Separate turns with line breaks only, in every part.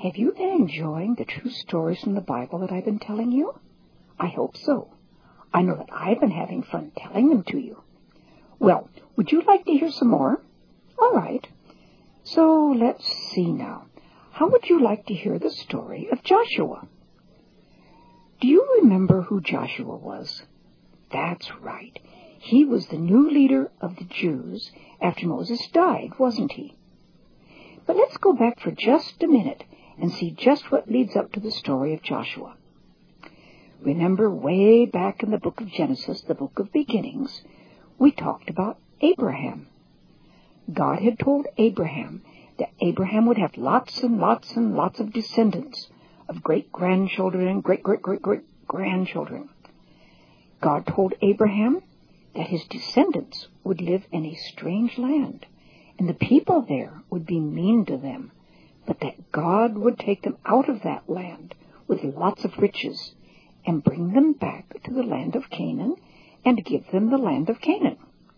Have you been enjoying the true stories from the Bible that I've been telling you? I hope so. I know that I've been having fun telling them to you. Well, would you like to hear some more? All right. So let's see now. How would you like to hear the story of Joshua? Do you remember who Joshua was? That's right. He was the new leader of the Jews after Moses died, wasn't he? But let's go back for just a minute and see just what leads up to the story of Joshua. Remember, way back in the book of Genesis, the book of beginnings, we talked about Abraham. God had told Abraham that Abraham would have lots and lots and lots of descendants, of great-grandchildren and great-great-great-great-grandchildren. God told Abraham that his descendants would live in a strange land, and the people there would be mean to them, but that God would take them out of that land with lots of riches and bring them back to the land of Canaan and give them the land of Canaan.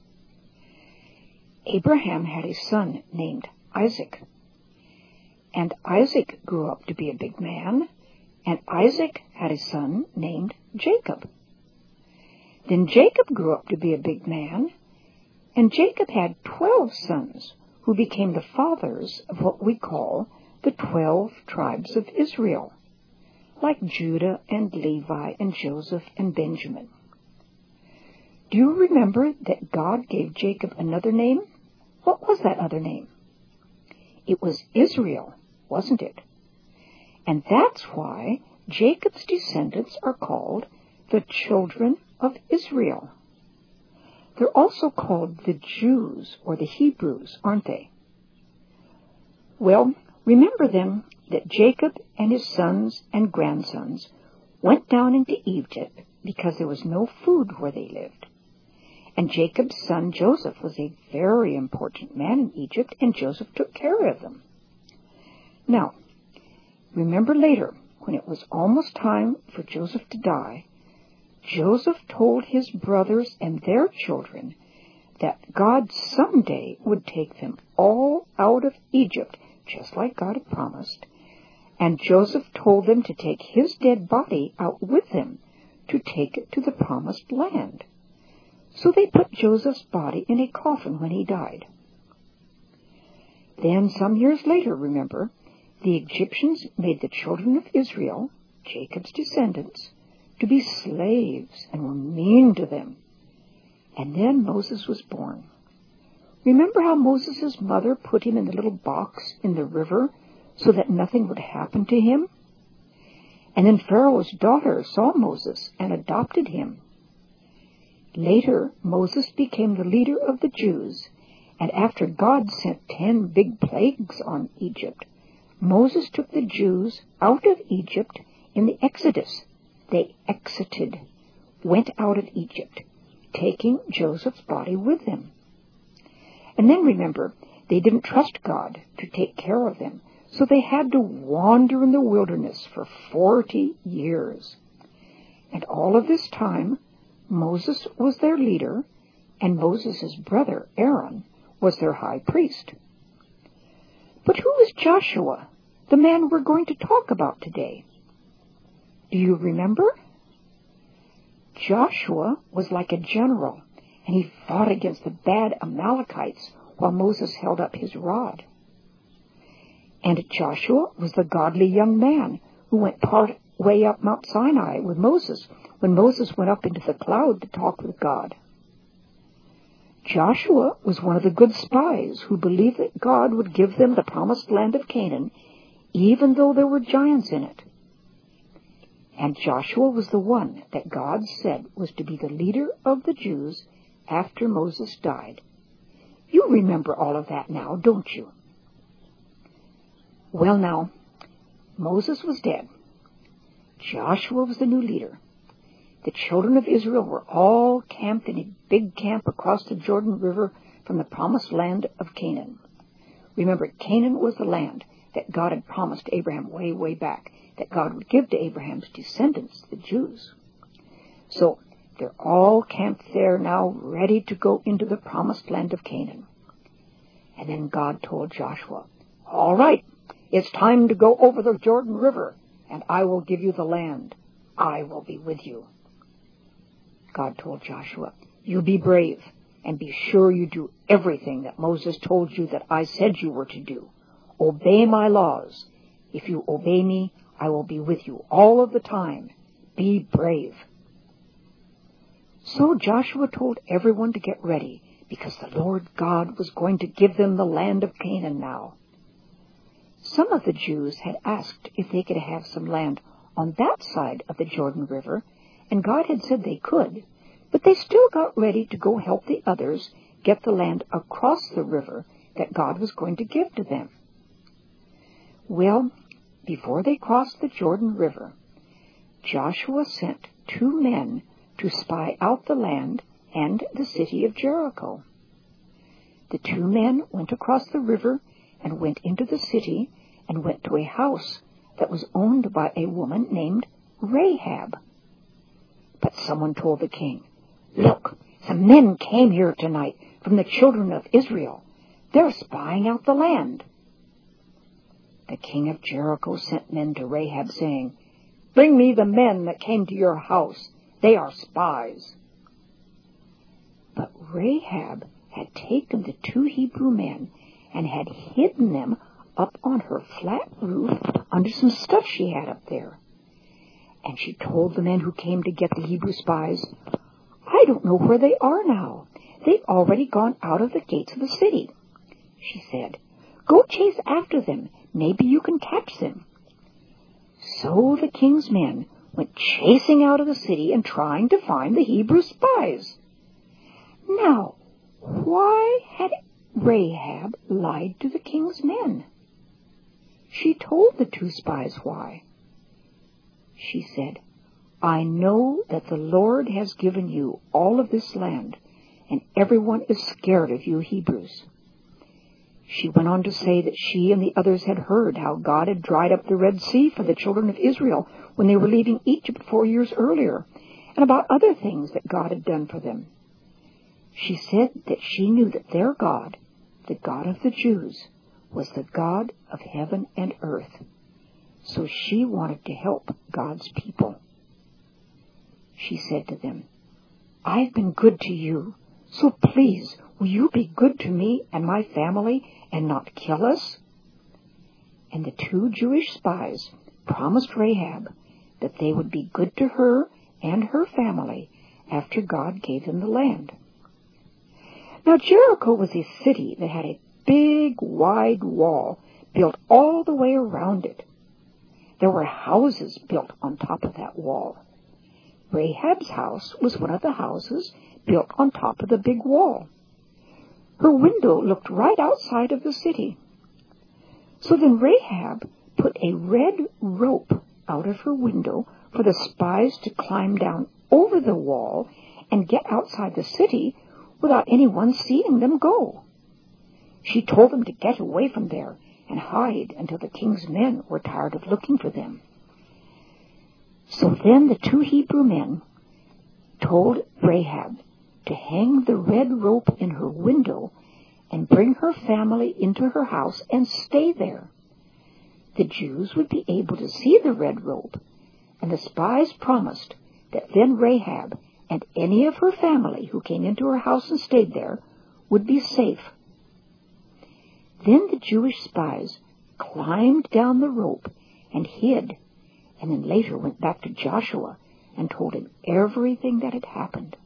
Abraham had a son named Isaac, and Isaac grew up to be a big man, and Isaac had a son named Jacob. Then Jacob grew up to be a big man, and Jacob had 12 sons who became the fathers of what we call the 12 tribes of Israel, like Judah and Levi and Joseph and Benjamin. Do you remember that God gave Jacob another name? What was that other name? It was Israel, wasn't it? And that's why Jacob's descendants are called the children of Israel. They're also called the Jews or the Hebrews, aren't they? Well, remember then that Jacob and his sons and grandsons went down into Egypt because there was no food where they lived. And Jacob's son Joseph was a very important man in Egypt, and Joseph took care of them. Now, remember later, when it was almost time for Joseph to die, Joseph told his brothers and their children that God someday would take them all out of Egypt, just like God had promised, and Joseph told them to take his dead body out with them to take it to the promised land. So they put Joseph's body in a coffin when he died. Then, some years later, remember, the Egyptians made the children of Israel, Jacob's descendants, to be slaves and were mean to them. And then Moses was born. Remember how Moses' mother put him in the little box in the river so that nothing would happen to him? And then Pharaoh's daughter saw Moses and adopted him. Later, Moses became the leader of the Jews, and after God sent 10 big plagues on Egypt, Moses took the Jews out of Egypt in the Exodus. They exited, went out of Egypt, taking Joseph's body with them. And then remember, they didn't trust God to take care of them, so they had to wander in the wilderness for 40 years. And all of this time, Moses was their leader, and Moses' brother, Aaron, was their high priest. But who is Joshua, the man we're going to talk about today? Do you remember? Joshua was like a general, and he fought against the bad Amalekites while Moses held up his rod. And Joshua was the godly young man who went part way up Mount Sinai with Moses when Moses went up into the cloud to talk with God. Joshua was one of the good spies who believed that God would give them the promised land of Canaan, even though there were giants in it. And Joshua was the one that God said was to be the leader of the Jews after Moses died. You remember all of that now, don't you? Well, now, Moses was dead. Joshua was the new leader. The children of Israel were all camped in a big camp across the Jordan River from the promised land of Canaan. Remember, Canaan was the land that God had promised Abraham way, way back, that God would give to Abraham's descendants, the Jews. So they're all camped there now, ready to go into the promised land of Canaan. And then God told Joshua, all right, It's time to go over the Jordan River, and I will give you the land. I will be with you." God told Joshua, "You be brave, and be sure you do everything that Moses told you that I said you were to do. Obey my laws. If you obey me, I will be with you all of the time. Be brave." So Joshua told everyone to get ready, because the Lord God was going to give them the land of Canaan now. Some of the Jews had asked if they could have some land on that side of the Jordan River, and God had said they could, but they still got ready to go help the others get the land across the river that God was going to give to them. Well, before they crossed the Jordan River, Joshua sent 2 men to spy out the land and the city of Jericho. The 2 men went across the river and went into the city and went to a house that was owned by a woman named Rahab. But someone told the king, "Look, some men came here tonight from the children of Israel. They're spying out the land." The king of Jericho sent men to Rahab, saying, "Bring me the men that came to your house. They are spies." But Rahab had taken the 2 Hebrew men and had hidden them up on her flat roof under some stuff she had up there. And she told the men who came to get the Hebrew spies, "I don't know where they are now. They've already gone out of the gates of the city." She said, "Go chase after them. Maybe you can catch them." So the king's men went chasing out of the city and trying to find the Hebrew spies. Now, why had Rahab lied to the king's men? She told the 2 spies why. She said, "I know that the Lord has given you all of this land, and everyone is scared of you Hebrews." She went on to say that she and the others had heard how God had dried up the Red Sea for the children of Israel when they were leaving Egypt 4 years earlier, and about other things that God had done for them. She said that she knew that their God, the God of the Jews, was the God of heaven and earth. So she wanted to help God's people. She said to them, "I've been good to you, so please, will you be good to me and my family and not kill us?" And the 2 Jewish spies promised Rahab that they would be good to her and her family after God gave them the land. Now Jericho was a city that had a big, wide wall built all the way around it. There were houses built on top of that wall. Rahab's house was one of the houses built on top of the big wall. Her window looked right outside of the city. So then Rahab put a red rope out of her window for the spies to climb down over the wall and get outside the city without anyone seeing them go. She told them to get away from there and hide until the king's men were tired of looking for them. So then the 2 Hebrew men told Rahab to hang the red rope in her window and bring her family into her house and stay there. The Jews would be able to see the red rope, and the spies promised that then Rahab and any of her family who came into her house and stayed there would be safe. Then the Jewish spies climbed down the rope and hid, and then later went back to Joshua and told him everything that had happened.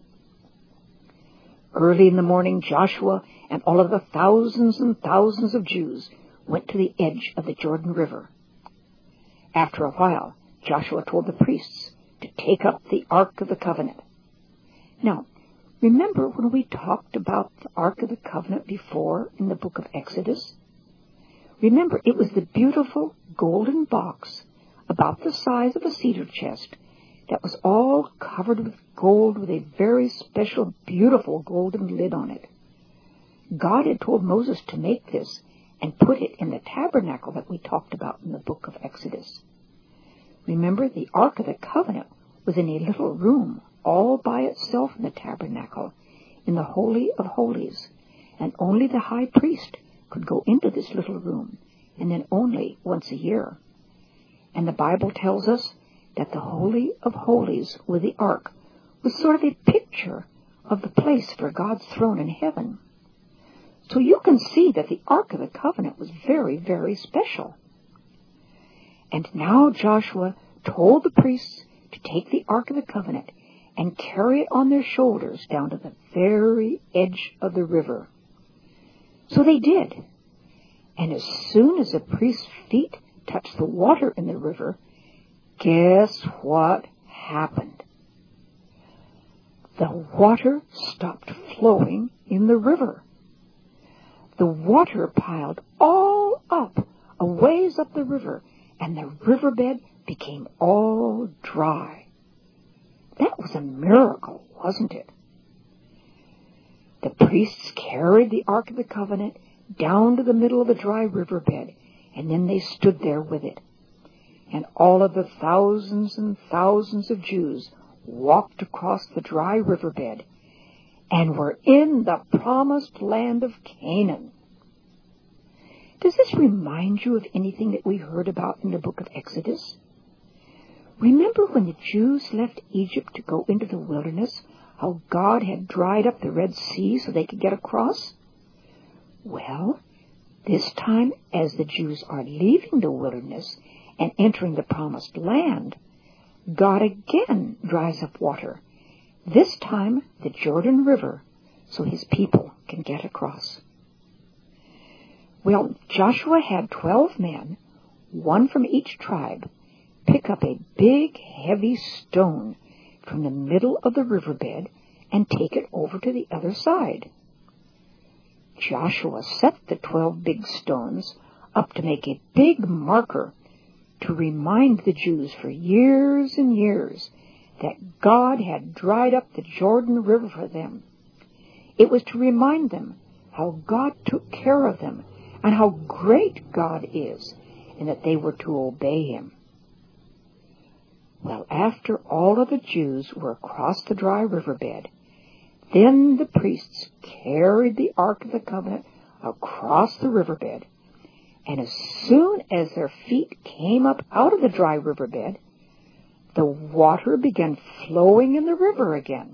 Early in the morning, Joshua and all of the thousands and thousands of Jews went to the edge of the Jordan River. After a while, Joshua told the priests to take up the Ark of the Covenant. Now, remember when we talked about the Ark of the Covenant before in the book of Exodus? Remember, it was the beautiful golden box about the size of a cedar chest that was all covered with gold with a very special, beautiful golden lid on it. God had told Moses to make this and put it in the tabernacle that we talked about in the book of Exodus. Remember, the Ark of the Covenant was in a little room all by itself in the tabernacle, in the Holy of Holies, and only the high priest could go into this little room. and then only once a year. And the Bible tells us that the Holy of Holies with the ark was sort of a picture of the place for God's throne in heaven. So you can see that the Ark of the Covenant was very, very special. And now Joshua told the priests to take the Ark of the Covenant and carry it on their shoulders down to the very edge of the river. So they did. And as soon as the priest's feet touched the water in the river, guess what happened? The water stopped flowing in the river. The water piled all up, a ways up the river, and the riverbed became all dry. That was a miracle, wasn't it? The priests carried the Ark of the Covenant down to the middle of the dry riverbed, and then they stood there with it. And all of the thousands and thousands of Jews walked across the dry riverbed and were in the promised land of Canaan. Does this remind you of anything that we heard about in the book of Exodus? Remember when the Jews left Egypt to go into the wilderness, how God had dried up the Red Sea so they could get across? Well, this time, as the Jews are leaving the wilderness and entering the promised land, God again dries up water, this time the Jordan River, so his people can get across. Well, Joshua had 12 men, one from each tribe, pick up a big, heavy stone from the middle of the riverbed and take it over to the other side. Joshua set the 12 big stones up to make a big marker to remind the Jews for years and years that God had dried up the Jordan River for them. It was to remind them how God took care of them and how great God is, and that they were to obey him. Well, after all of the Jews were across the dry riverbed, then the priests carried the Ark of the Covenant across the riverbed, and as soon as their feet came up out of the dry riverbed, the water began flowing in the river again.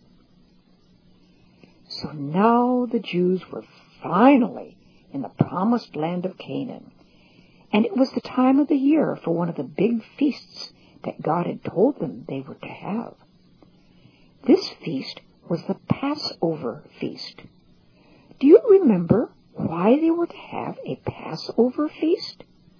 So now the Jews were finally in the promised land of Canaan, and it was the time of the year for one of the big feasts that God had told them they were to have. This feast was the Passover feast. Do you remember why they were to have a Passover feast?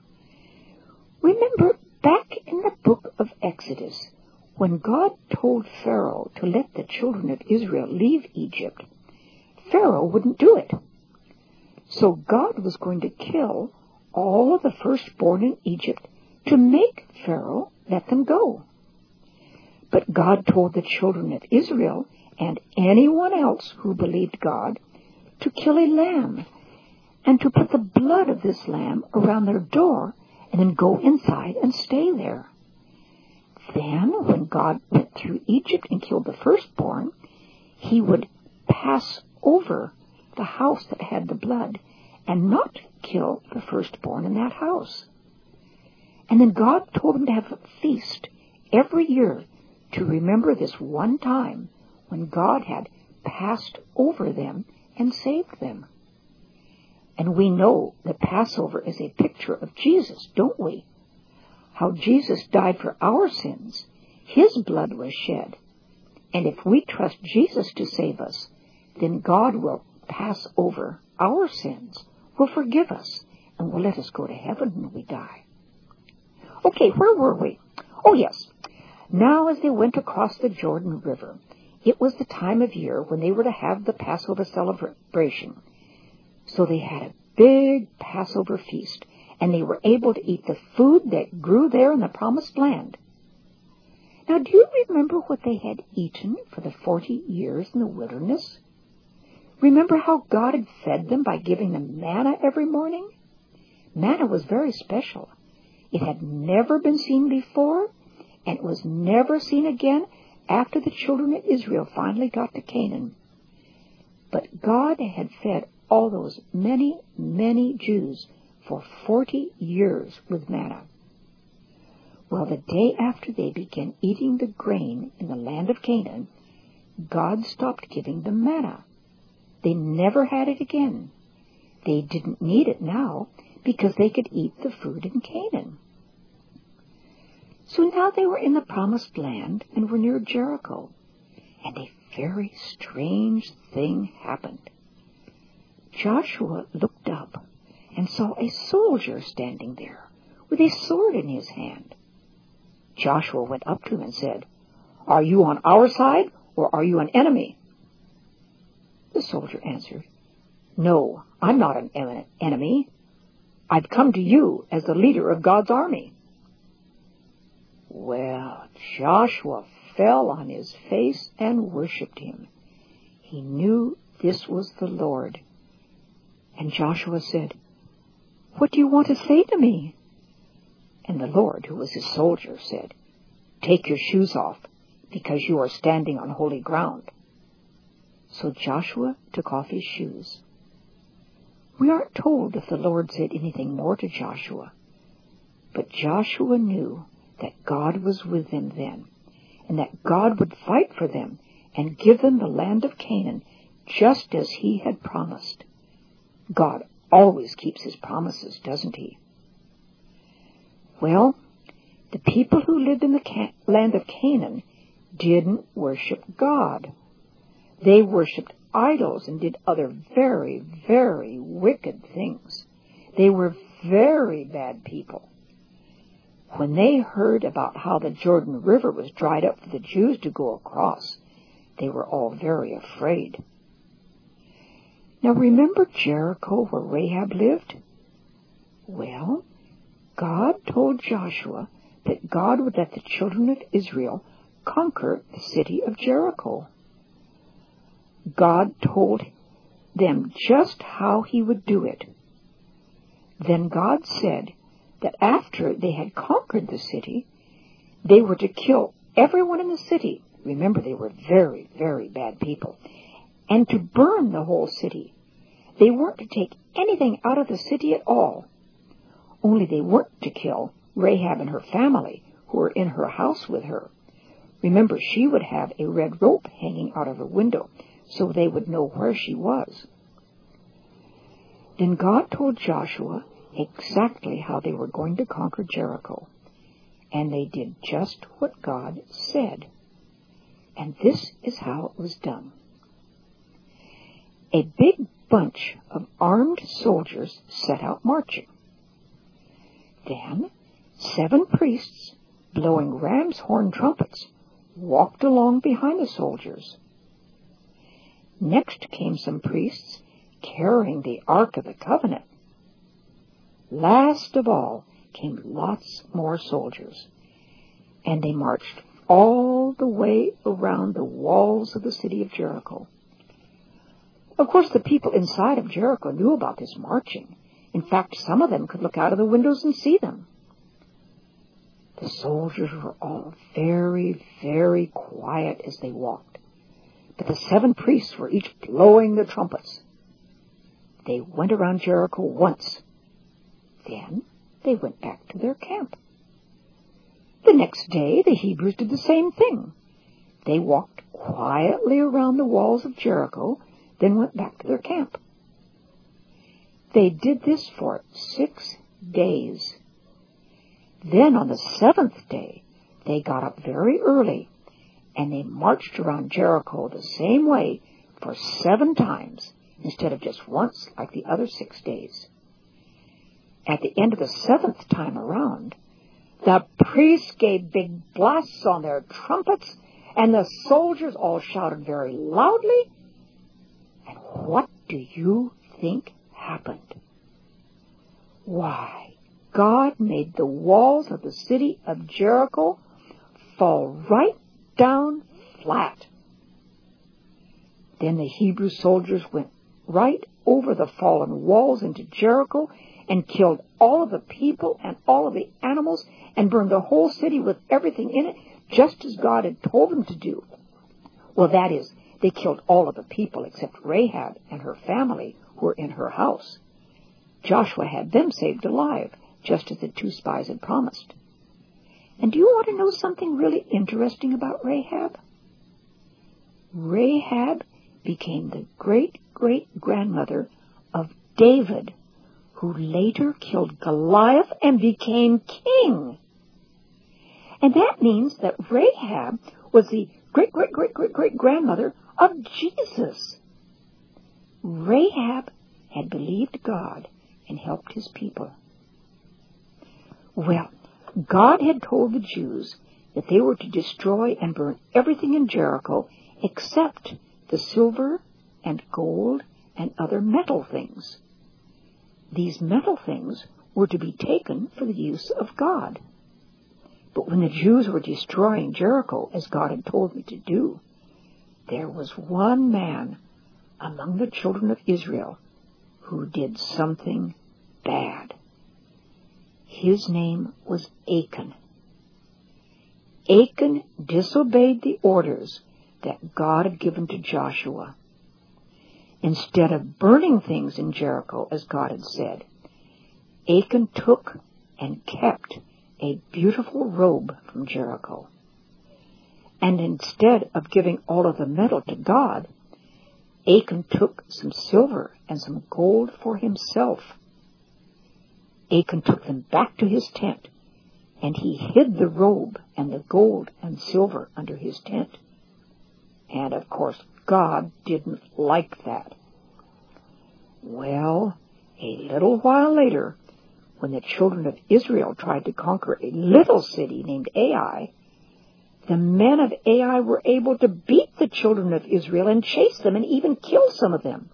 Remember back in the book of Exodus, when God told Pharaoh to let the children of Israel leave Egypt, Pharaoh wouldn't do it. So God was going to kill all of the firstborn in Egypt to make Pharaoh let them go. But God told the children of Israel and anyone else who believed God to kill a lamb and to put the blood of this lamb around their door and then go inside and stay there. Then, when God went through Egypt and killed the firstborn, he would pass over the house that had the blood and not kill the firstborn in that house. And then God told him to have a feast every year to remember this one time when God had passed over them and saved them. And we know that Passover is a picture of Jesus, don't we? How Jesus died for our sins. His blood was shed. And if we trust Jesus to save us, then God will pass over our sins, will forgive us, and will let us go to heaven when we die. Okay, where were we? Oh, yes. Now as they went across the Jordan River, it was the time of year when they were to have the Passover celebration. So they had a big Passover feast, and they were able to eat the food that grew there in the Promised Land. Now, do you remember what they had eaten for the 40 years in the wilderness? Remember how God had fed them by giving them manna every morning? Manna was very special. It had never been seen before, and it was never seen again after the children of Israel finally got to Canaan. But God had fed all those many, many Jews for 40 years with manna. Well, the day after they began eating the grain in the land of Canaan, God stopped giving them manna. They never had it again. They didn't need it now because they could eat the food in Canaan. So now they were in the promised land and were near Jericho, and a very strange thing happened. Joshua looked up and saw a soldier standing there with a sword in his hand. Joshua went up to him and said, "Are you on our side or are you an enemy?" The soldier answered, "No, I'm not an enemy. I've come to you as the leader of God's army." Well, Joshua fell on his face and worshipped him. He knew this was the Lord. And Joshua said, "What do you want to say to me?" And the Lord, who was his soldier, said, "Take your shoes off, because you are standing on holy ground." So Joshua took off his shoes. We aren't told if the Lord said anything more to Joshua, but Joshua knew that God was with them then, and that God would fight for them and give them the land of Canaan just as he had promised. God always keeps his promises, doesn't he? Well, the people who lived in the land of Canaan didn't worship God. They worshipped idols and did other very, very wicked things. They were very bad people. When they heard about how the Jordan River was dried up for the Jews to go across, they were all very afraid. Now remember Jericho where Rahab lived? Well, God told Joshua that God would let the children of Israel conquer the city of Jericho. God told them just how he would do it. Then God said that after they had conquered the city, they were to kill everyone in the city. Remember, they were very, very bad people. And to burn the whole city. They weren't to take anything out of the city at all. Only they weren't to kill Rahab and her family, who were in her house with her. Remember, she would have a red rope hanging out of her window, so they would know where she was. Then God told Joshua exactly how they were going to conquer Jericho, and they did just what God said. And this is how it was done. A big bunch of armed soldiers set out marching. Then 7 priests, blowing ram's horn trumpets, walked along behind the soldiers. Next came some priests carrying the Ark of the Covenant. Last of all came lots more soldiers, and they marched all the way around the walls of the city of Jericho. Of course, the people inside of Jericho knew about this marching. In fact, some of them could look out of the windows and see them. The soldiers were all very, very quiet as they walked, but the 7 priests were each blowing their trumpets. They went around Jericho once. Then they went back to their camp. The next day, the Hebrews did the same thing. They walked quietly around the walls of Jericho, then went back to their camp. They did this for 6 days. Then on the 7th day, they got up very early, and they marched around Jericho the same way for 7 times, instead of just once like the other 6 days. At the end of the 7th time around, the priests gave big blasts on their trumpets, and the soldiers all shouted very loudly. And what do you think happened? Why, God made the walls of the city of Jericho fall right down flat. Then the Hebrew soldiers went right over the fallen walls into Jericho and killed all of the people and all of the animals and burned the whole city with everything in it, just as God had told them to do. Well, that is, they killed all of the people except Rahab and her family who were in her house. Joshua had them saved alive, just as the 2 spies had promised. And do you want to know something really interesting about Rahab? Rahab became the great-great-grandmother of David, who later killed Goliath and became king. And that means that Rahab was the great-great-great-great-great-grandmother of Jesus. Rahab had believed God and helped his people. Well, God had told the Jews that they were to destroy and burn everything in Jericho except the silver and gold and other metal things. These metal things were to be taken for the use of God. But when the Jews were destroying Jericho, as God had told me to do, there was one man among the children of Israel who did something bad. His name was Achan. Achan disobeyed the orders that God had given to Joshua. Instead of burning things in Jericho, as God had said, Achan took and kept a beautiful robe from Jericho. And instead of giving all of the metal to God, Achan took some silver and some gold for himself. Achan took them back to his tent, and he hid the robe and the gold and silver under his tent. And, of course, God didn't like that. Well, a little while later, when the children of Israel tried to conquer a little city named Ai, the men of Ai were able to beat the children of Israel and chase them and even kill some of them.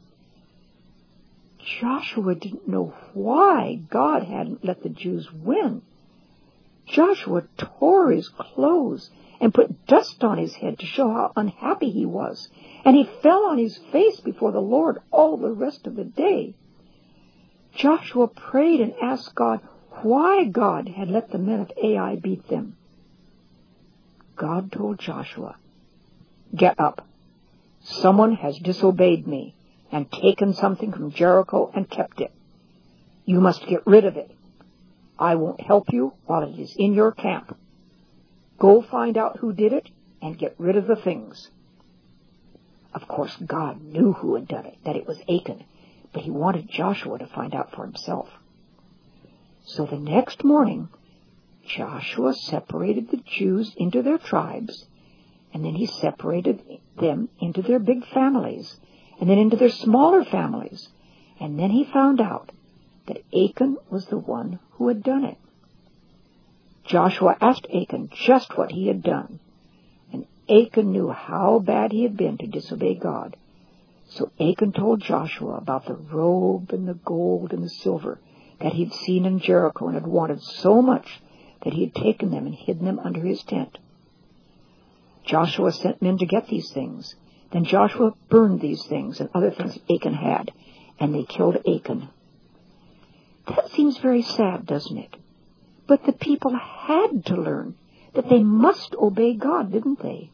Joshua didn't know why God hadn't let the Jews win. Joshua tore his clothes and put dust on his head to show how unhappy he was, and he fell on his face before the Lord all the rest of the day. Joshua prayed and asked God why God had let the men of Ai beat them. God told Joshua, "Get up. Someone has disobeyed me and taken something from Jericho and kept it. You must get rid of it. I won't help you while it is in your camp. Go find out who did it and get rid of the things." Of course, God knew who had done it, that it was Achan, but he wanted Joshua to find out for himself. So the next morning, Joshua separated the Jews into their tribes, and then he separated them into their big families, and then into their smaller families, and then he found out that Achan was the one who had done it. Joshua asked Achan just what he had done, and Achan knew how bad he had been to disobey God. So Achan told Joshua about the robe and the gold and the silver that he'd seen in Jericho and had wanted so much that he had taken them and hidden them under his tent. Joshua sent men to get these things. Then Joshua burned these things and other things Achan had, and they killed Achan. That seems very sad, doesn't it? But the people had to learn that they must obey God, didn't they?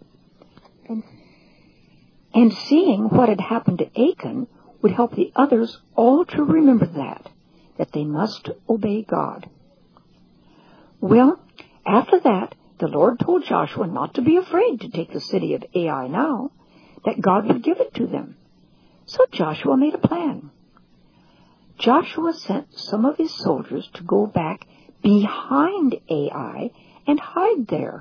And seeing what had happened to Achan would help the others all to remember that they must obey God. Well, after that, the Lord told Joshua not to be afraid to take the city of Ai now, that God would give it to them. So Joshua made a plan. Joshua sent some of his soldiers to go back behind Ai and hide there.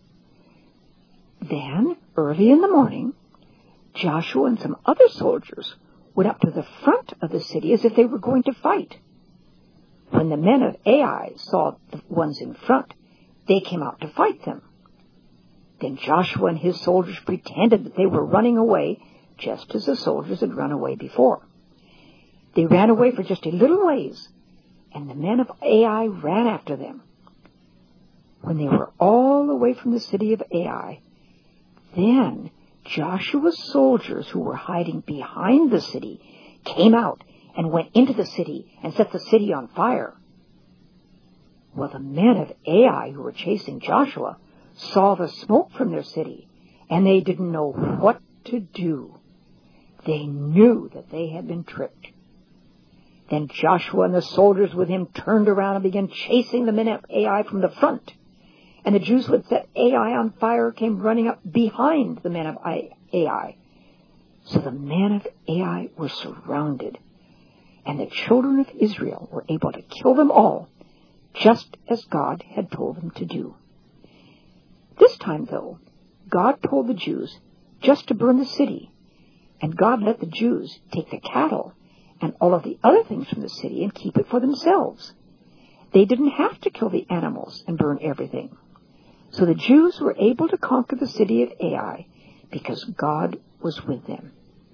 Then, early in the morning, Joshua and some other soldiers went up to the front of the city as if they were going to fight. When the men of Ai saw the ones in front, they came out to fight them. Then Joshua and his soldiers pretended that they were running away, just as the soldiers had run away before. They ran away for just a little ways, and the men of Ai ran after them. When they were all away from the city of Ai, then Joshua's soldiers who were hiding behind the city came out and went into the city and set the city on fire. Well, the men of Ai who were chasing Joshua saw the smoke from their city, and they didn't know what to do. They knew that they had been tricked. Then Joshua and the soldiers with him turned around and began chasing the men of Ai from the front. And the Jews who had set Ai on fire came running up behind the men of Ai. So the men of Ai were surrounded, and the children of Israel were able to kill them all, just as God had told them to do. This time, though, God told the Jews just to burn the city, and God let the Jews take the cattle and all of the other things from the city and keep it for themselves. They didn't have to kill the animals and burn everything. So the Jews were able to conquer the city of Ai because God was with them.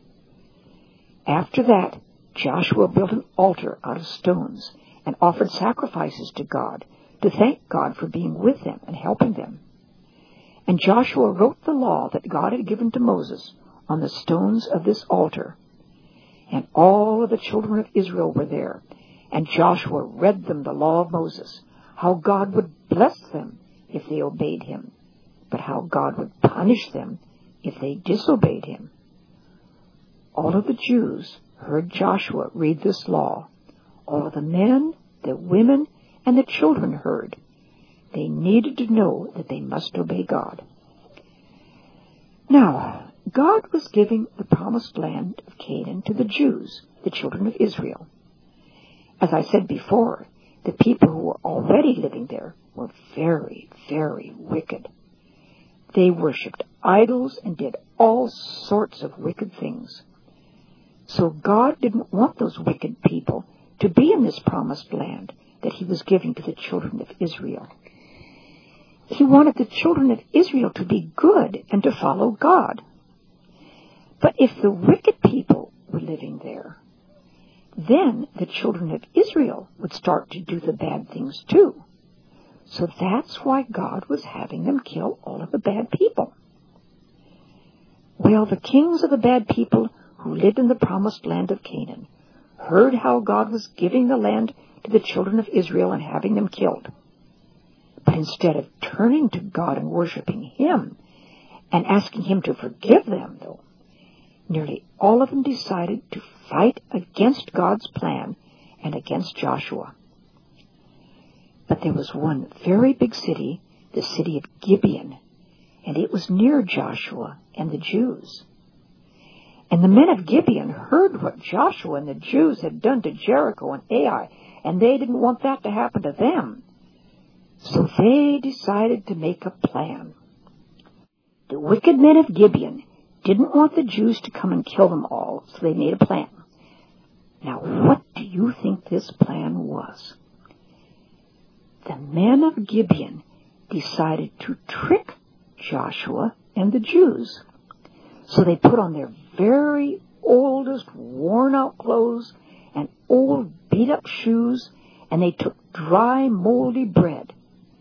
After that, Joshua built an altar out of stones and offered sacrifices to God to thank God for being with them and helping them. And Joshua wrote the law that God had given to Moses on the stones of this altar. And all of the children of Israel were there. And Joshua read them the law of Moses, how God would bless them if they obeyed him, but how God would punish them if they disobeyed him. All of the Jews heard Joshua read this law. All of the men, the women, and the children heard. They needed to know that they must obey God. Now, God was giving the promised land of Canaan to the Jews, the children of Israel. As I said before, the people who were already living there were very, very wicked. They worshipped idols and did all sorts of wicked things. So God didn't want those wicked people to be in this promised land that he was giving to the children of Israel. He wanted the children of Israel to be good and to follow God. But if the wicked people were living there, then the children of Israel would start to do the bad things too. So that's why God was having them kill all of the bad people. Well, the kings of the bad people who lived in the promised land of Canaan heard how God was giving the land to the children of Israel and having them killed. But instead of turning to God and worshiping him and asking him to forgive them, though, nearly all of them decided to fight against God's plan and against Joshua. But there was one very big city, the city of Gibeon, and it was near Joshua and the Jews. And the men of Gibeon heard what Joshua and the Jews had done to Jericho and Ai, and they didn't want that to happen to them. So they decided to make a plan. The wicked men of Gibeon didn't want the Jews to come and kill them all, so they made a plan. Now, what do you think this plan was? The men of Gibeon decided to trick Joshua and the Jews. So they put on their very oldest, worn-out clothes and old, beat-up shoes, and they took dry, moldy bread.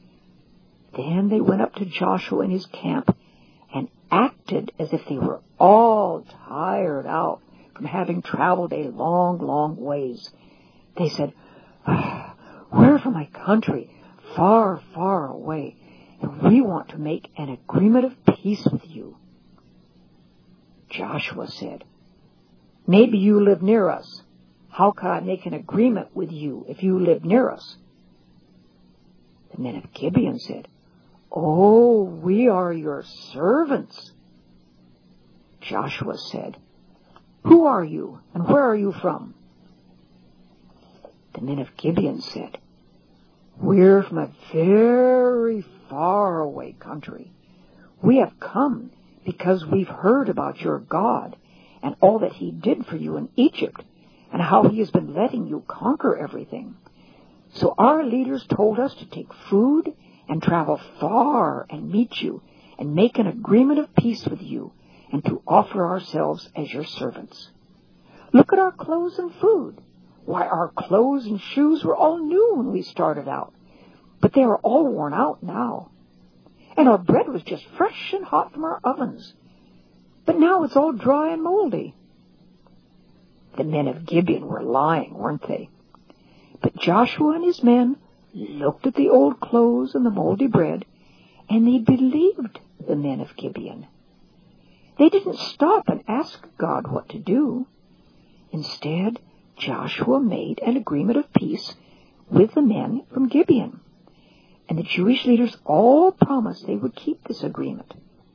Then they went up to Joshua in his camp and acted as if they were all tired out from having traveled a long, long ways. They said, "We're from a country far, far away, and we want to make an agreement of peace with you." Joshua said, "Maybe you live near us. How could I make an agreement with you if you live near us?" The men of Gibeon said, "Oh, we are your servants." Joshua said, "Who are you and where are you from?" The men of Gibeon said, "We're from a very far away country. We have come because we've heard about your God and all that he did for you in Egypt and how he has been letting you conquer everything. So our leaders told us to take food and travel far and meet you and make an agreement of peace with you and to offer ourselves as your servants. Look at our clothes and food. Why, our clothes and shoes were all new when we started out, but they are all worn out now. And our bread was just fresh and hot from our ovens, but now it's all dry and moldy." The men of Gibeon were lying, weren't they? But Joshua and his men looked at the old clothes and the moldy bread, and they believed the men of Gibeon. They didn't stop and ask God what to do. Instead, Joshua made an agreement of peace with the men from Gibeon, and the Jewish leaders all promised they would keep this agreement.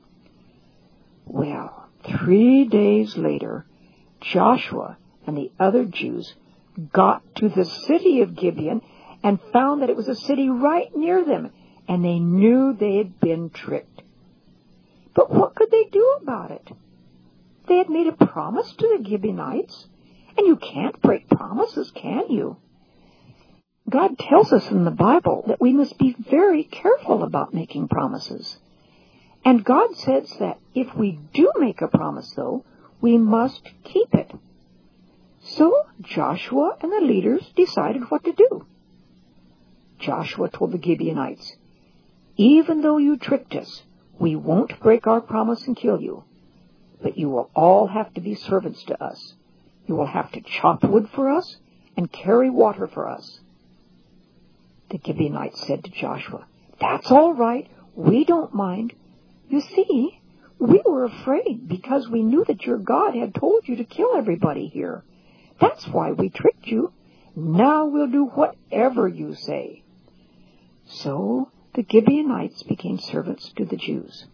Well, 3 days later, Joshua and the other Jews got to the city of Gibeon and found that it was a city right near them, and they knew they had been tricked. But what could they do about it? They had made a promise to the Gibeonites, and you can't break promises, can you? God tells us in the Bible that we must be very careful about making promises. And God says that if we do make a promise, though, we must keep it. So Joshua and the leaders decided what to do. Joshua told the Gibeonites, "Even though you tricked us, we won't break our promise and kill you. But you will all have to be servants to us. You will have to chop wood for us and carry water for us." The Gibeonites said to Joshua, "That's all right. We don't mind. You see, we were afraid because we knew that your God had told you to kill everybody here. That's why we tricked you. Now we'll do whatever you say." So the Gibeonites became servants to the Jews.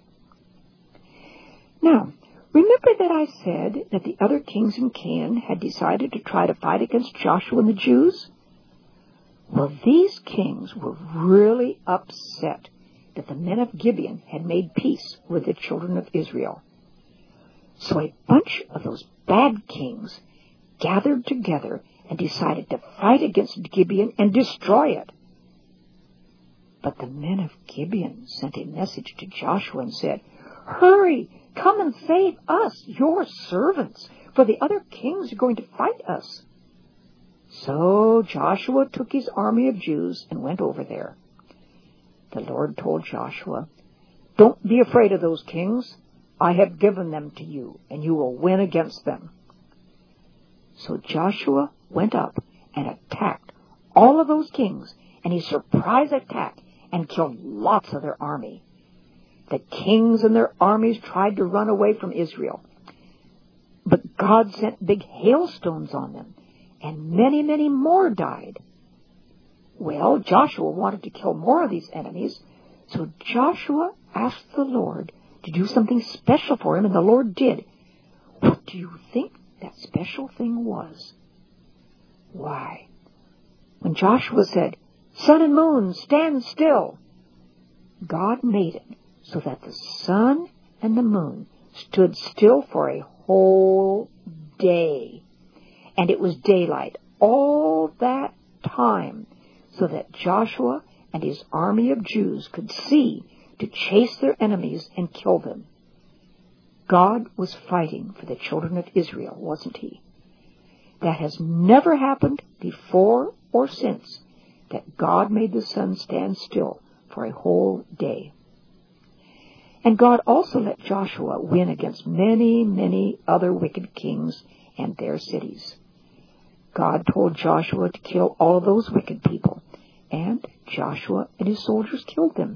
Now, remember that I said that the other kings in Canaan had decided to try to fight against Joshua and the Jews? Well, these kings were really upset that the men of Gibeon had made peace with the children of Israel. So a bunch of those bad kings gathered together and decided to fight against Gibeon and destroy it. But the men of Gibeon sent a message to Joshua and said, "Hurry, come and save us, your servants, for the other kings are going to fight us." So Joshua took his army of Jews and went over there. The Lord told Joshua, "Don't be afraid of those kings. I have given them to you, and you will win against them." So Joshua went up and attacked all of those kings, and he surprise attacked and killed lots of their army. The kings and their armies tried to run away from Israel, but God sent big hailstones on them, and many, many more died. Well, Joshua wanted to kill more of these enemies, so Joshua asked the Lord to do something special for him, and the Lord did. What do you think that special thing was? Why, when Joshua said, "Sun and moon, stand still," God made it so that the sun and the moon stood still for a whole day. And it was daylight all that time, so that Joshua and his army of Jews could see to chase their enemies and kill them. God was fighting for the children of Israel, wasn't he? That has never happened before or since, that God made the sun stand still for a whole day. And God also let Joshua win against many, many other wicked kings and their cities. God told Joshua to kill all of those wicked people, and Joshua and his soldiers killed them.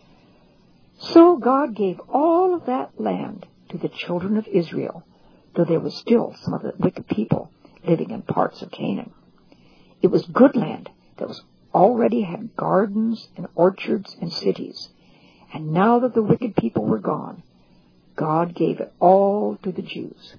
So God gave all of that land to the children of Israel, though there was still some of the wicked people living in parts of Canaan. It was good land that was already had gardens and orchards and cities. And now that the wicked people were gone, God gave it all to the Jews.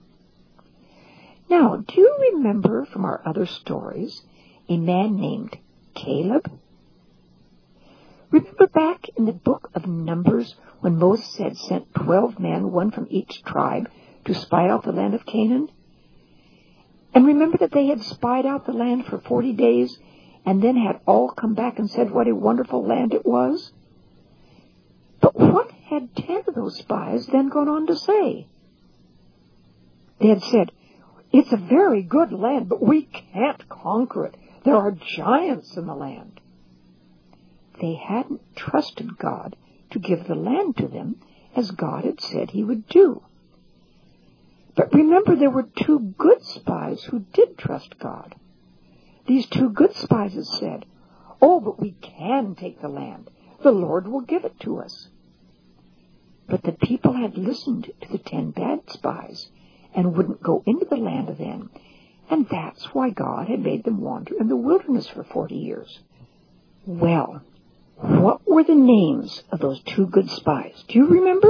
Now, do you remember from our other stories a man named Caleb? Remember back in the book of Numbers when Moses had sent 12 men, one from each tribe, to spy out the land of Canaan? And remember that they had spied out the land for 40 days and then had all come back and said what a wonderful land it was? But what had 10 of those spies then gone on to say? They had said, "It's a very good land, but we can't conquer it. There are giants in the land." They hadn't trusted God to give the land to them as God had said he would do. But remember, there were 2 good spies who did trust God. These 2 good spies had said, "Oh, but we can take the land. The Lord will give it to us." But the people had listened to the 10 bad spies and wouldn't go into the land then, And that's why God had made them wander in the wilderness for 40 years. Well, what were the names of those two good spies? Do you remember?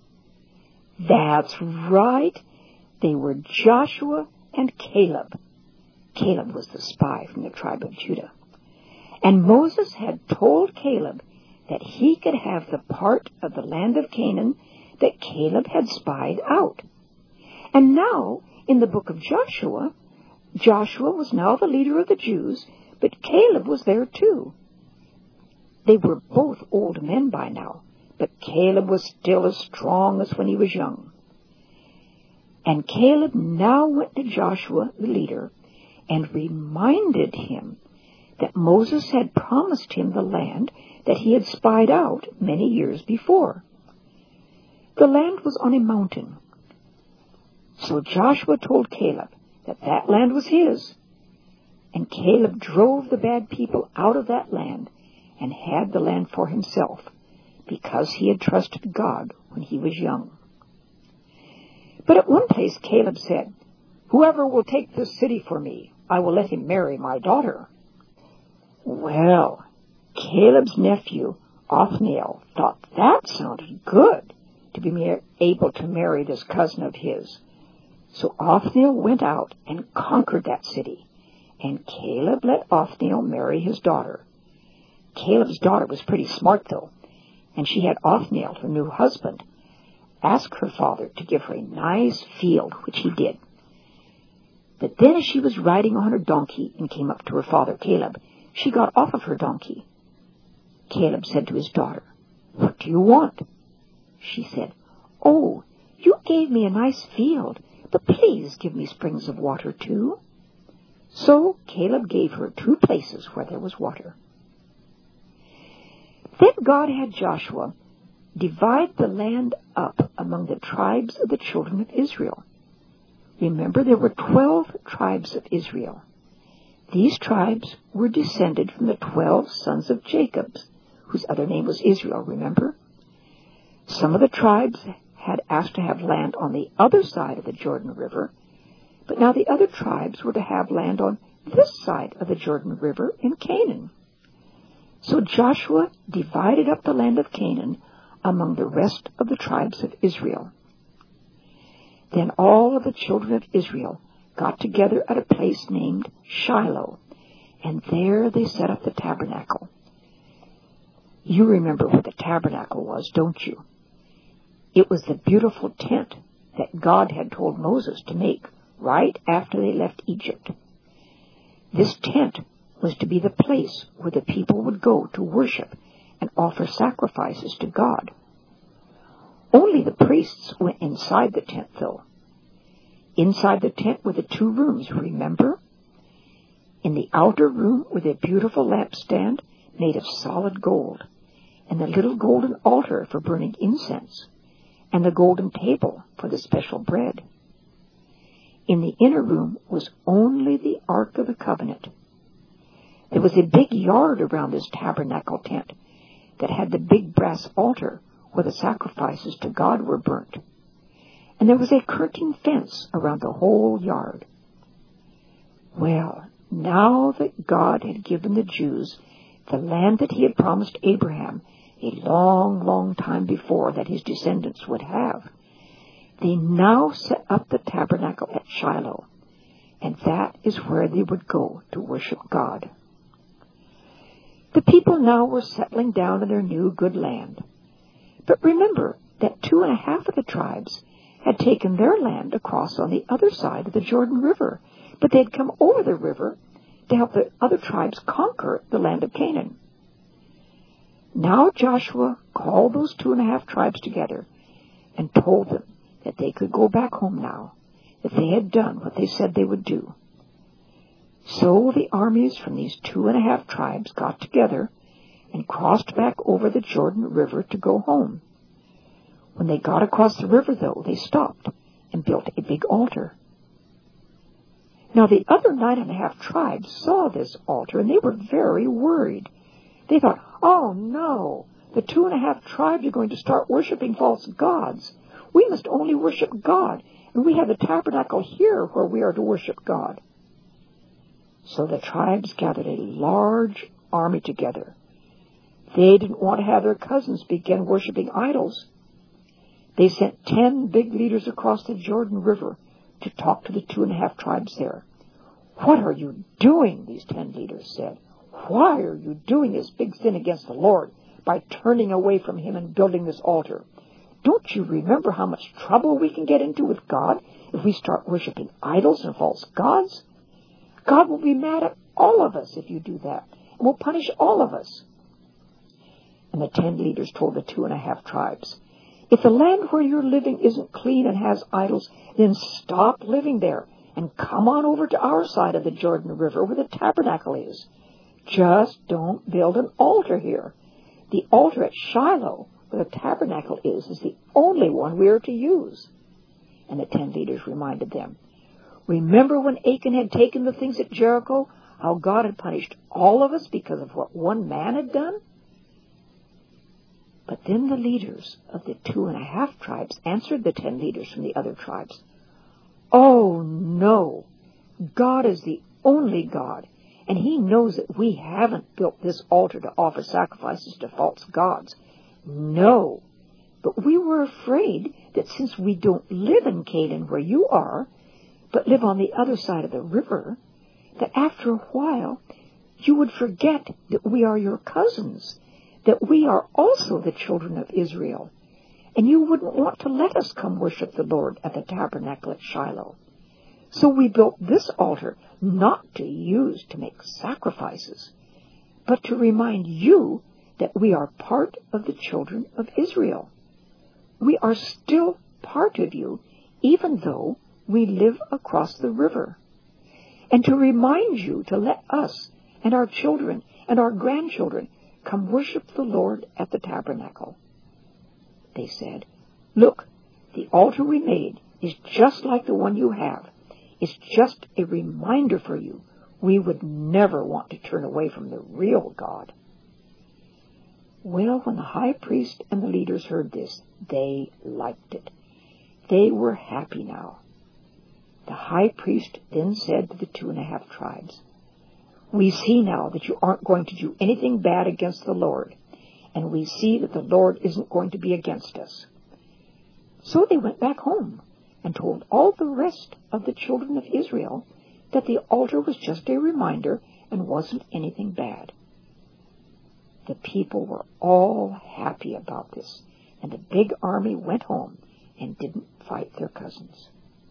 That's right. They were Joshua and Caleb. Caleb was the spy from the tribe of Judah. And Moses had told Caleb that he could have the part of the land of Canaan that Caleb had spied out. And now, in the book of Joshua, Joshua was now the leader of the Jews, but Caleb was there too. They were both old men by now, but Caleb was still as strong as when he was young. And Caleb now went to Joshua, the leader, and reminded him that Moses had promised him the land that he had spied out many years before. The land was on a mountain. So Joshua told Caleb that that land was his, and Caleb drove the bad people out of that land and had the land for himself, because he had trusted God when he was young. But at one place Caleb said, "Whoever will take this city for me, I will let him marry my daughter." Well, Caleb's nephew, Othniel, thought that sounded good, to be able to marry this cousin of his. So Othniel went out and conquered that city, and Caleb let Othniel marry his daughter. Caleb's daughter was pretty smart, though, and she had Othniel, her new husband, ask her father to give her a nice field, which he did. But then as she was riding on her donkey and came up to her father Caleb, she got off of her donkey. Caleb said to his daughter, "What do you want?" She said, "Oh, you gave me a nice field, but please give me springs of water too." So Caleb gave her 2 places where there was water. Then God had Joshua divide the land up among the tribes of the children of Israel. Remember, there were 12 tribes of Israel. These tribes were descended from the 12 sons of Jacob, whose other name was Israel, remember? Some of the tribes had asked to have land on the other side of the Jordan River, but now the other tribes were to have land on this side of the Jordan River in Canaan. So Joshua divided up the land of Canaan among the rest of the tribes of Israel. Then all of the children of Israel got together at a place named Shiloh, and there they set up the tabernacle. You remember what the tabernacle was, don't you? It was the beautiful tent that God had told Moses to make right after they left Egypt. This tent was to be the place where the people would go to worship and offer sacrifices to God. Only the priests went inside the tent, though. Inside the tent were the 2 rooms, remember? In the outer room was a beautiful lampstand made of solid gold, and the little golden altar for burning incense, and the golden table for the special bread. In the inner room was only the Ark of the Covenant. There was a big yard around this tabernacle tent that had the big brass altar where the sacrifices to God were burnt. And there was a curtain fence around the whole yard. Well, now that God had given the Jews the land that he had promised Abraham a long, long time before that his descendants would have, they now set up the tabernacle at Shiloh, and that is where they would go to worship God. The people now were settling down in their new good land. But remember that 2.5 of the tribes had taken their land across on the other side of the Jordan River, but they had come over the river to help the other tribes conquer the land of Canaan. Now Joshua called those 2.5 tribes together and told them that they could go back home now, that they had done what they said they would do. So the armies from these 2.5 tribes got together and crossed back over the Jordan River to go home. When they got across the river, though, they stopped and built a big altar. Now the other 9.5 tribes saw this altar, and they were very worried. They thought, "Oh no, the 2.5 tribes are going to start worshiping false gods. We must only worship God, and we have the tabernacle here where we are to worship God." So the tribes gathered a large army together. They didn't want to have their cousins begin worshiping idols. They sent 10 big leaders across the Jordan River to talk to the 2.5 tribes there. "What are you doing?" these 10 leaders said. "Why are you doing this big sin against the Lord by turning away from Him and building this altar? Don't you remember how much trouble we can get into with God if we start worshiping idols and false gods? God will be mad at all of us if you do that, and will punish all of us." And the 10 leaders told the 2.5 tribes, "If the land where you're living isn't clean and has idols, then stop living there and come on over to our side of the Jordan River where the tabernacle is. Just don't build an altar here. The altar at Shiloh, where the tabernacle is the only one we are to use." And the 10 leaders reminded them, "Remember when Achan had taken the things at Jericho, how God had punished all of us because of what one man had done?" But then the leaders of the 2.5 tribes answered the 10 leaders from the other tribes, "Oh, no, God is the only God, and He knows that we haven't built this altar to offer sacrifices to false gods. No, but we were afraid that since we don't live in Canaan where you are, but live on the other side of the river, that after a while you would forget that we are your cousins, that we are also the children of Israel, and you wouldn't want to let us come worship the Lord at the tabernacle at Shiloh. So we built this altar not to use to make sacrifices, but to remind you that we are part of the children of Israel. We are still part of you, even though we live across the river. And to remind you to let us and our children and our grandchildren come worship the Lord at the tabernacle." They said, "Look, the altar we made is just like the one you have. It's just a reminder for you. We would never want to turn away from the real God." Well, when the high priest and the leaders heard this, they liked it. They were happy now. The high priest then said to the 2.5 tribes, "We see now that you aren't going to do anything bad against the Lord, and we see that the Lord isn't going to be against us." So they went back home and told all the rest of the children of Israel that the altar was just a reminder and wasn't anything bad. The people were all happy about this, and the big army went home and didn't fight their cousins.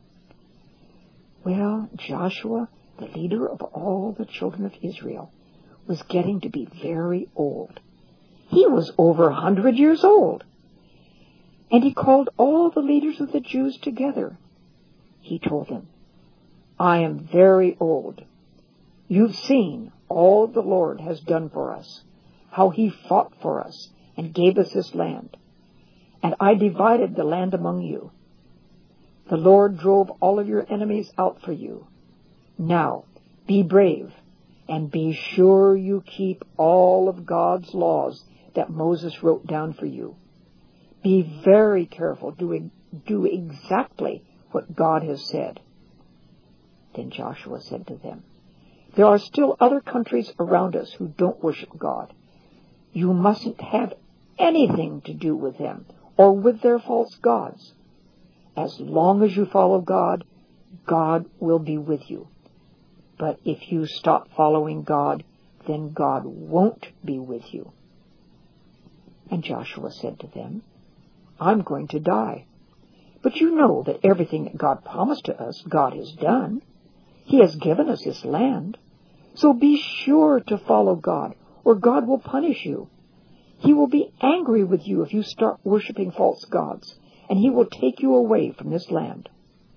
Well, Joshua, the leader of all the children of Israel, was getting to be very old. He was over 100 years old. And he called all the leaders of the Jews together. He told them, "I am very old. You've seen all the Lord has done for us, how He fought for us and gave us this land. And I divided the land among you. The Lord drove all of your enemies out for you. Now, be brave and be sure you keep all of God's laws that Moses wrote down for you. Be very careful. Do exactly what God has said." Then Joshua said to them, "There are still other countries around us who don't worship God. You mustn't have anything to do with them or with their false gods. As long as you follow God, God will be with you. But if you stop following God, then God won't be with you." And Joshua said to them, "I'm going to die. But you know that everything that God promised to us, God has done. He has given us this land. So be sure to follow God, or God will punish you. He will be angry with you if you start worshiping false gods, and He will take you away from this land."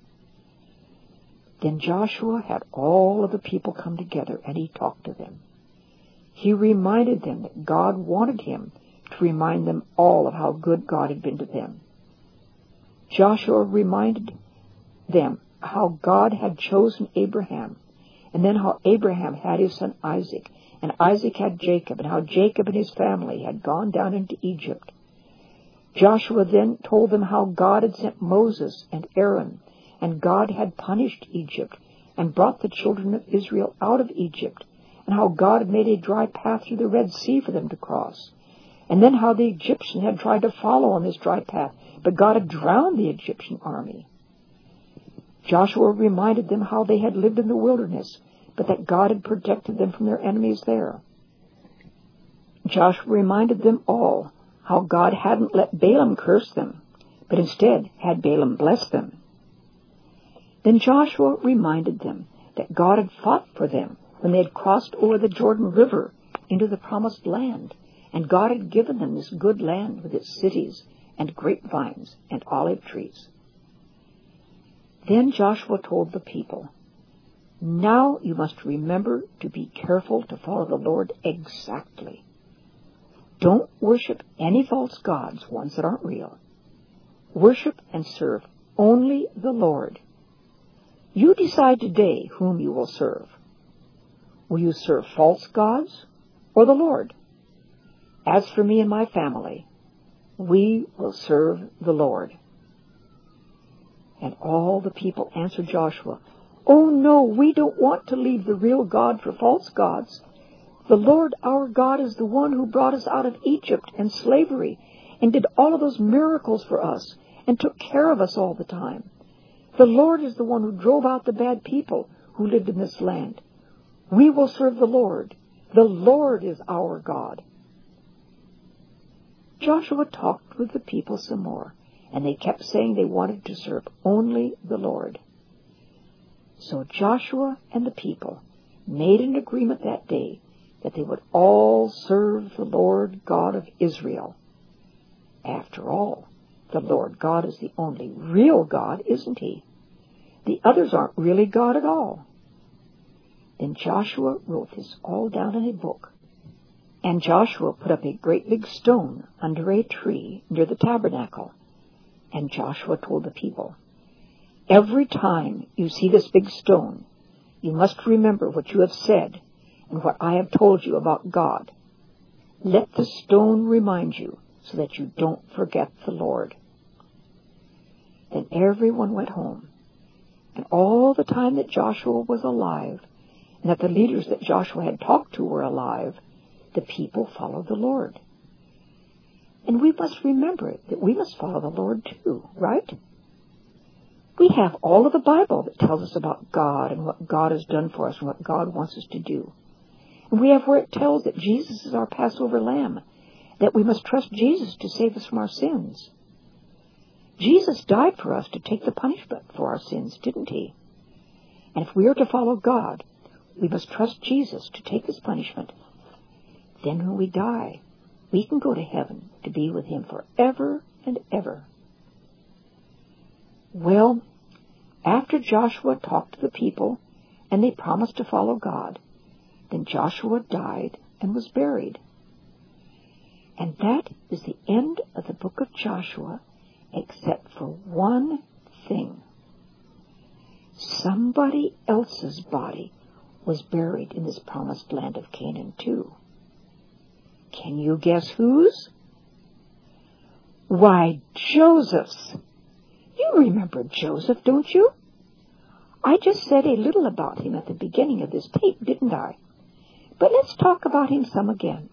Then Joshua had all of the people come together, and he talked to them. He reminded them that God wanted him to remind them all of how good God had been to them. Joshua reminded them how God had chosen Abraham, and then how Abraham had his son Isaac, and Isaac had Jacob, and how Jacob and his family had gone down into Egypt. Joshua then told them how God had sent Moses and Aaron, and God had punished Egypt, and brought the children of Israel out of Egypt, and how God had made a dry path through the Red Sea for them to cross, and then how the Egyptians had tried to follow on this dry path, but God had drowned the Egyptian army. Joshua reminded them how they had lived in the wilderness, but that God had protected them from their enemies there. Joshua reminded them all how God hadn't let Balaam curse them, but instead had Balaam bless them. Then Joshua reminded them that God had fought for them when they had crossed over the Jordan River into the promised land, and God had given them this good land with its cities and grapevines and olive trees. Then Joshua told the people, "Now you must remember to be careful to follow the Lord exactly. Don't worship any false gods, ones that aren't real. Worship and serve only the Lord. You decide today whom you will serve. Will you serve false gods or the Lord? As for me and my family, we will serve the Lord." And all the people answered Joshua, "Oh no, we don't want to leave the real God for false gods. The Lord our God is the one who brought us out of Egypt and slavery and did all of those miracles for us and took care of us all the time. The Lord is the one who drove out the bad people who lived in this land. We will serve the Lord. The Lord is our God." Joshua talked with the people some more, and they kept saying they wanted to serve only the Lord. So Joshua and the people made an agreement that day that they would all serve the Lord God of Israel. After all, the Lord God is the only real God, isn't he? The others aren't really God at all. Then Joshua wrote this all down in a book. And Joshua put up a great big stone under a tree near the tabernacle. And Joshua told the people, "Every time you see this big stone, you must remember what you have said and what I have told you about God. Let the stone remind you so that you don't forget the Lord." Then everyone went home. And all the time that Joshua was alive, and that the leaders that Joshua had talked to were alive, the people followed the Lord. And we must remember that we must follow the Lord too, right? We have all of the Bible that tells us about God and what God has done for us and what God wants us to do. And we have where it tells that Jesus is our Passover lamb, that we must trust Jesus to save us from our sins. Jesus died for us to take the punishment for our sins, didn't he? And if we are to follow God, we must trust Jesus to take this punishment. Then when we die, we can go to heaven to be with him forever and ever. Well, after Joshua talked to the people and they promised to follow God, then Joshua died and was buried. And that is the end of the book of Joshua, except for one thing. Somebody else's body was buried in this promised land of Canaan too. Can you guess whose? Why, Joseph's. You remember Joseph, don't you? I just said a little about him at the beginning of this tape, didn't I? But let's talk about him some again.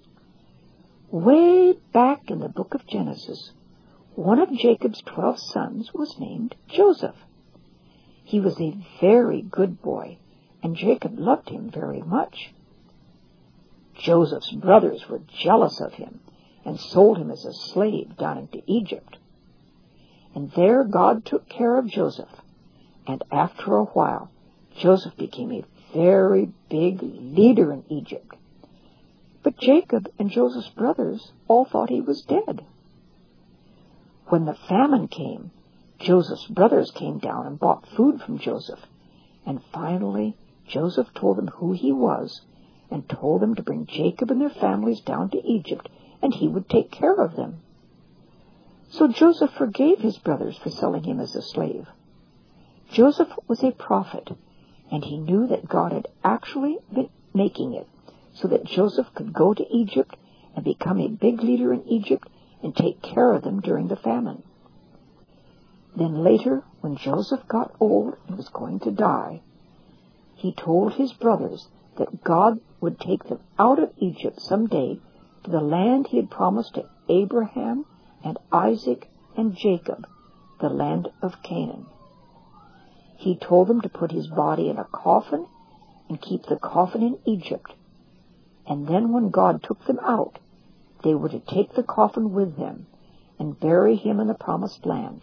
Way back in the book of Genesis, one of Jacob's 12 sons was named Joseph. He was a very good boy, and Jacob loved him very much. Joseph's brothers were jealous of him and sold him as a slave down into Egypt. And there God took care of Joseph, and after a while, Joseph became a very big leader in Egypt. But Jacob and Joseph's brothers all thought he was dead. When the famine came, Joseph's brothers came down and bought food from Joseph, and finally Joseph told them who he was and told them to bring Jacob and their families down to Egypt, and he would take care of them. So Joseph forgave his brothers for selling him as a slave. Joseph was a prophet, and he knew that God had actually been making it so that Joseph could go to Egypt and become a big leader in Egypt and take care of them during the famine. Then later, when Joseph got old and was going to die, he told his brothers that God would take them out of Egypt someday to the land he had promised to Abraham and Isaac and Jacob, the land of Canaan. He told them to put his body in a coffin and keep the coffin in Egypt. And then when God took them out, they were to take the coffin with them and bury him in the promised land.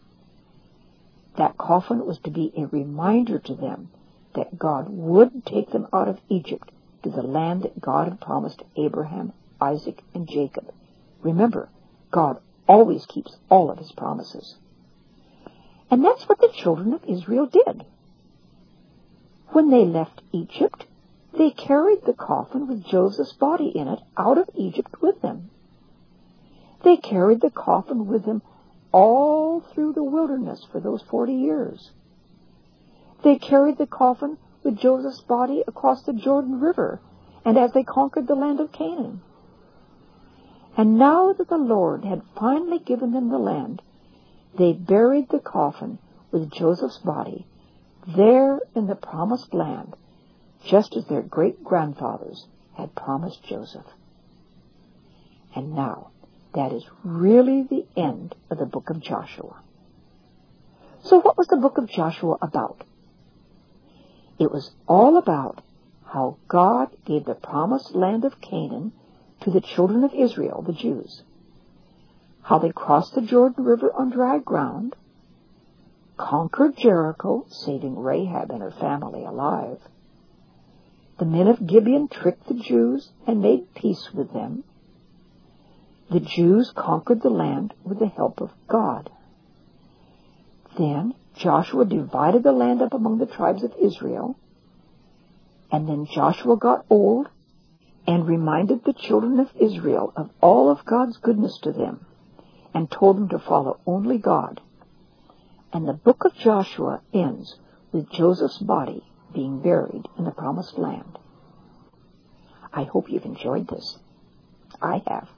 That coffin was to be a reminder to them that God would take them out of Egypt to the land that God had promised Abraham, Isaac, and Jacob. Remember, God always keeps all of his promises. And that's what the children of Israel did. When they left Egypt, they carried the coffin with Joseph's body in it out of Egypt with them. They carried the coffin with them all through the wilderness for those 40 years. They carried the coffin with Joseph's body across the Jordan River and as they conquered the land of Canaan. And now that the Lord had finally given them the land, they buried the coffin with Joseph's body there in the promised land, just as their great-grandfathers had promised Joseph. And now, that is really the end of the book of Joshua. So what was the book of Joshua about? It was all about how God gave the promised land of Canaan to the children of Israel, the Jews. How they crossed the Jordan River on dry ground, conquered Jericho, saving Rahab and her family alive. The men of Gibeon tricked the Jews and made peace with them. The Jews conquered the land with the help of God. Then Joshua divided the land up among the tribes of Israel. And then Joshua got old and reminded the children of Israel of all of God's goodness to them and told them to follow only God. And the book of Joshua ends with Joseph's body being buried in the promised land. I hope you've enjoyed this. I have.